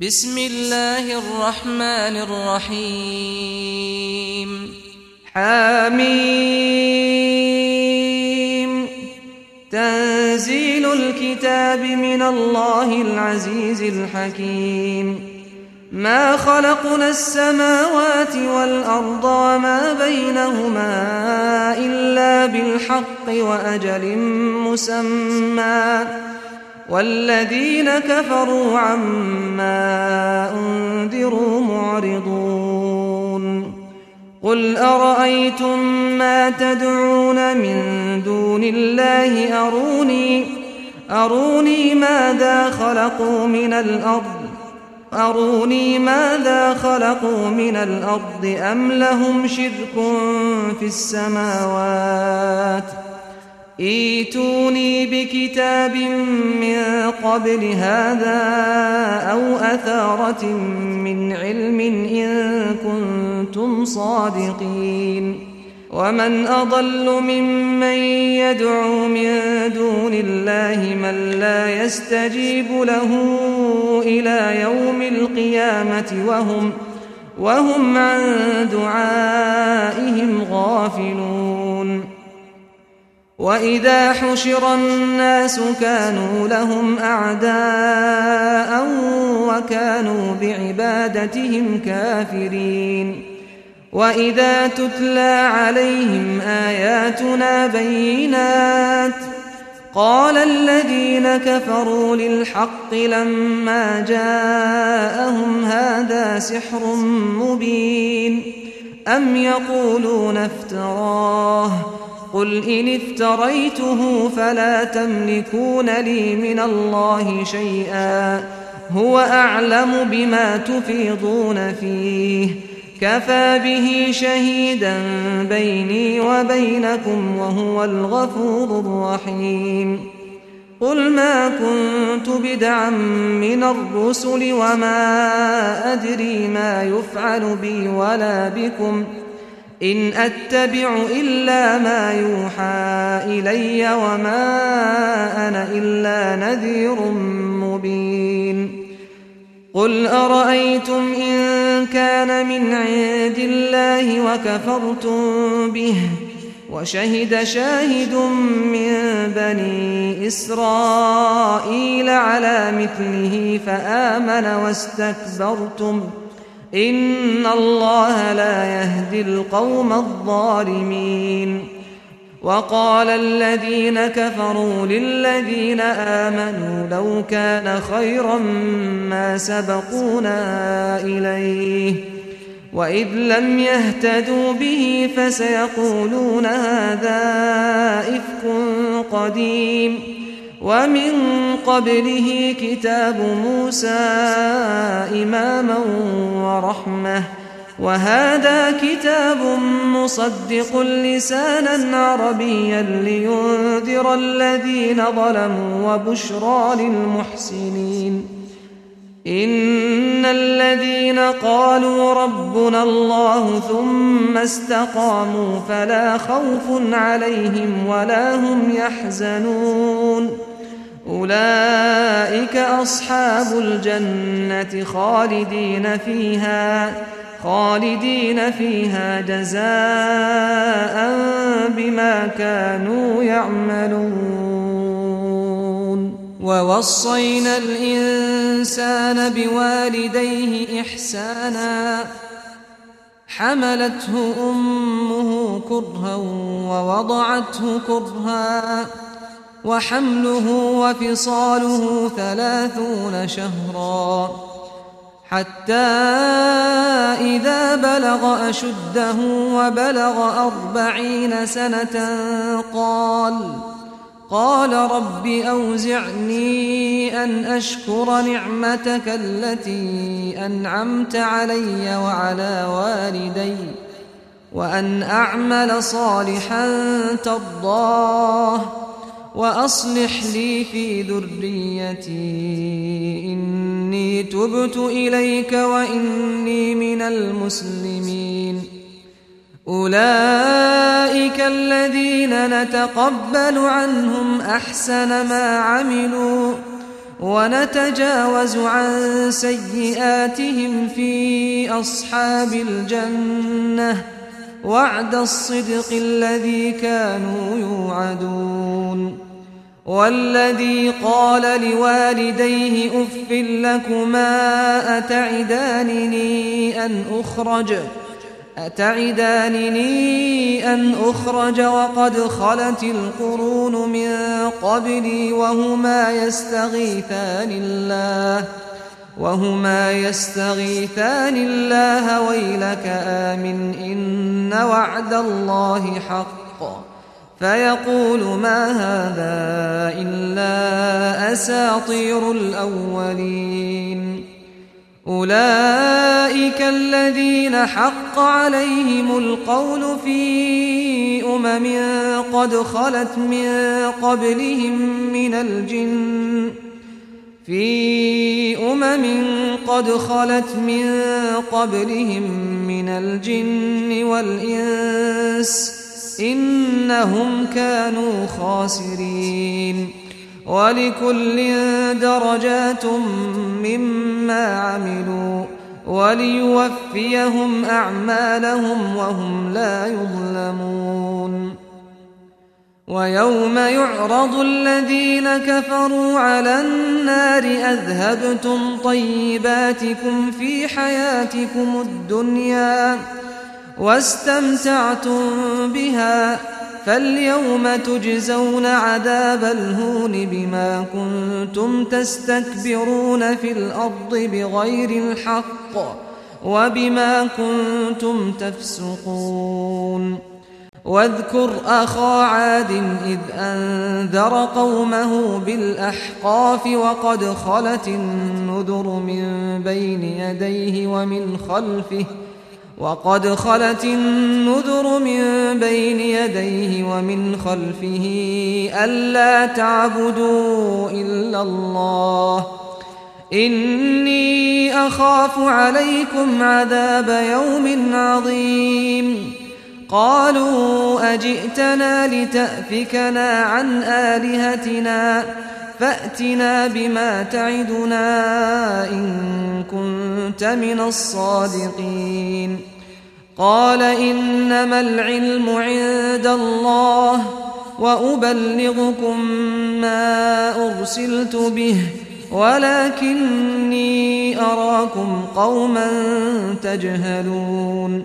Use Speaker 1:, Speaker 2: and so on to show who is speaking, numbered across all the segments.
Speaker 1: بسم الله الرحمن الرحيم
Speaker 2: حميم تنزيل الكتاب من الله العزيز الحكيم ما خلقنا السماوات والأرض وما بينهما إلا بالحق وأجل مسمى والذين كفروا عما أنذروا معرضون قل أرأيتم ما تدعون من دون الله أروني ماذا خلقوا من الأرض أم لهم شرك في السماوات ائتوني بكتاب من قبل هذا أو أثارة من علم إن كنتم صادقين ومن أضل ممن يدعو من دون الله من لا يستجيب له إلى يوم القيامة وهم عن دعائهم غافلون وإذا حشر الناس كانوا لهم أعداء وكانوا بعبادتهم كافرين وإذا تتلى عليهم آياتنا بينات قال الذين كفروا للحق لما جاءهم هذا سحر مبين أم يقولون افتراه قل إن افتريته فلا تملكون لي من الله شيئا هو أعلم بما تفيضون فيه كفى به شهيدا بيني وبينكم وهو الغفور الرحيم قل ما كنت بدعا من الرسل وما أدري ما يفعل بي ولا بكم إن أتبع إلا ما يوحى إلي وما أنا إلا نذير مبين قل أرأيتم إن كان من عند الله وكفرتم به وشهد شاهد من بني إسرائيل على مثله فآمن واستكبرتم إن الله لا يهدي القوم الظالمين وقال الذين كفروا للذين آمنوا لو كان خيرا ما سبقونا إليه وإذ لم يهتدوا به فسيقولون هذا إفك قديم ومن قبله كتاب موسى إماما ورحمة وهذا كتاب مصدق لسانا عربيا لينذر الذين ظلموا وبشرى للمحسنين إن الذين قالوا ربنا الله ثم استقاموا فلا خوف عليهم ولا هم يحزنون أولئك أصحاب الجنة خالدين فيها جزاء بما كانوا يعملون ووصينا الإنسان بوالديه إحسانا حملته أمه كرها ووضعته كرها وحمله وفصاله 30 شهرا حتى إذا بلغ أشده وبلغ 40 سنة قال رب أوزعني أن أشكر نعمتك التي أنعمت علي وعلى والدي وأن أعمل صالحا ترضاه وأصلح لي في ذريتي إني تبت إليك وإني من المسلمين أولئك الذين نتقبل عنهم أحسن ما عملوا ونتجاوز عن سيئاتهم في أصحاب الجنة وعد الصدق الذي كانوا يوعدون والذي قال لوالديه أف لكما أتعدانني أن أخرج وقد خلت القرون من قبلي وهما يستغيثان الله ويلك آمن إن وعد الله حق فيقول ما هذا إلا أساطير الأولين أولئك الذين حق عليهم القول في أمم قد خلت من قبلهم من الجن والإنس إنهم كانوا خاسرين ولكل درجات مما عملوا وليوفيهم أعمالهم وهم لا يظلمون ويوم يعرض الذين كفروا على النار أذهبتم طيباتكم في حياتكم الدنيا واستمتعتم بها فاليوم تجزون عذاب الهون بما كنتم تستكبرون في الأرض بغير الحق وبما كنتم تفسقون واذكر أخا عاد إذ أنذر قومه بالأحقاف وقد خلت النذر من بين يديه ومن خلفه ألا تعبدوا إلا الله إني أخاف عليكم عذاب يوم عظيم قالوا أجئتنا لتأفكنا عن آلهتنا فأتنا بما تعدنا إن كنت من الصادقين قال إنما العلم عند الله وأبلغكم ما أرسلت به ولكني أراكم قوما تجهلون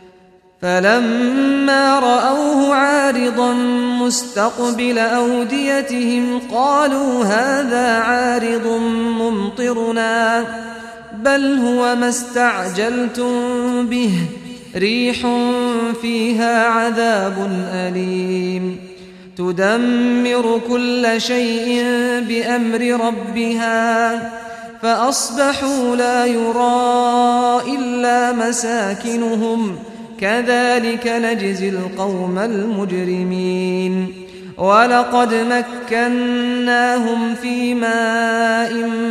Speaker 2: فلما رأوه عارضا مستقبل أوديتهم قالوا هذا عارض ممطرنا بل هو ما استعجلتم به ريح فيها عذاب أليم تدمر كل شيء بأمر ربها فأصبحوا لا يرى إلا مساكنهم كذلك نجزي القوم المجرمين ولقد مكناهم في ماء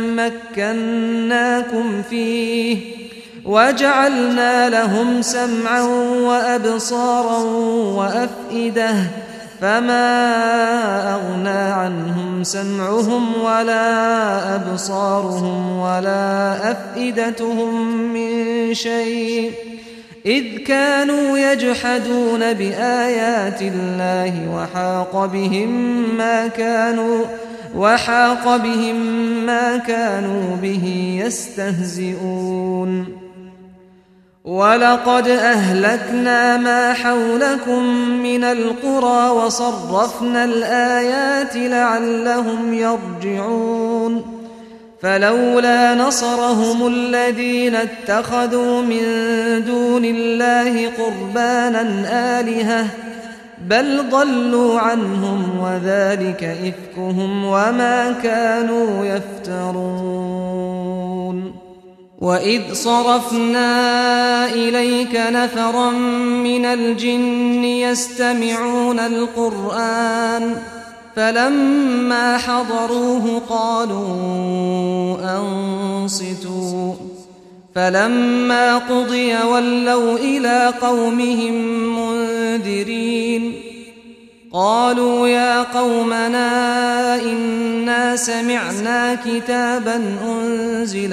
Speaker 2: مكناكم فيه وجعلنا لهم سمعا وأبصارا وأفئدة فما أغنى عنهم سمعهم ولا أبصارهم ولا أفئدتهم من شيء إذ كانوا يجحدون بآيات الله وحاق بهم ما كانوا به يستهزئون ولقد أهلكنا ما حولكم من القرى وصرفنا الآيات لعلهم يرجعون فلولا نصرهم الذين اتخذوا من دون الله قربانا آلهة بل ضلوا عنهم وذلك إفكهم وما كانوا يفترون وإذ صرفنا إليك نفرا من الجن يستمعون القرآن فلما حضروه قالوا أنصتوا فلما قضي ولوا إلى قومهم منذرين قالوا يا قومنا إنا سمعنا كتابا أنزل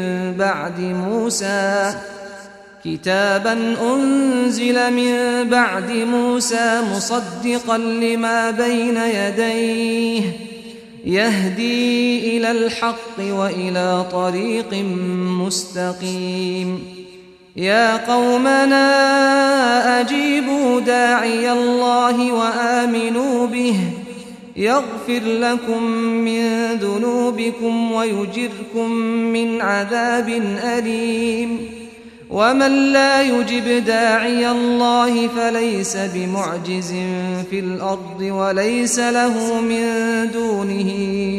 Speaker 2: من بعد موسى مصدقا لما بين يديه يهدي إلى الحق وإلى طريق مستقيم يا قومنا أجيبوا داعي الله وآمنوا به يغفر لكم من ذنوبكم ويجركم من عذاب أليم ومن لا يجب داعي الله فليس بمعجز في الأرض وليس له من دونه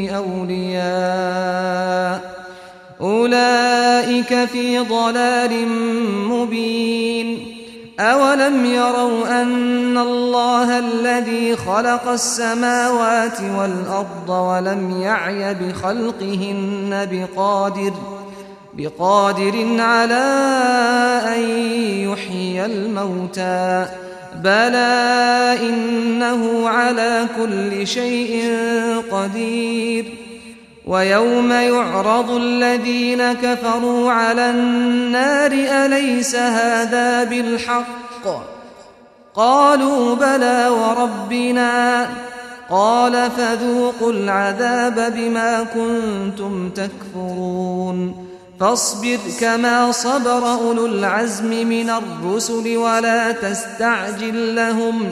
Speaker 2: أولياء أولئك في ضلال مبين أولم يروا أن الله الذي خلق السماوات والأرض ولم يعي بخلقهن بقادر على أن يحيي الموتى بلى إنه على كل شيء قدير ويوم يعرض الذين كفروا على النار أليس هذا بالحق قالوا بلى وربنا قال فذوقوا العذاب بما كنتم تكفرون فاصبر كما صبر أولو العزم من الرسل ولا تستعجل لهم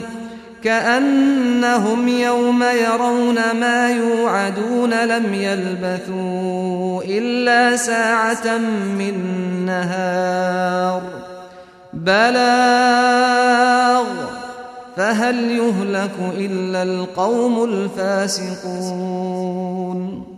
Speaker 2: كأنهم يوم يرون ما يوعدون لم يلبثوا إلا ساعة من نهار بلاغ فهل يهلك إلا القوم الفاسقون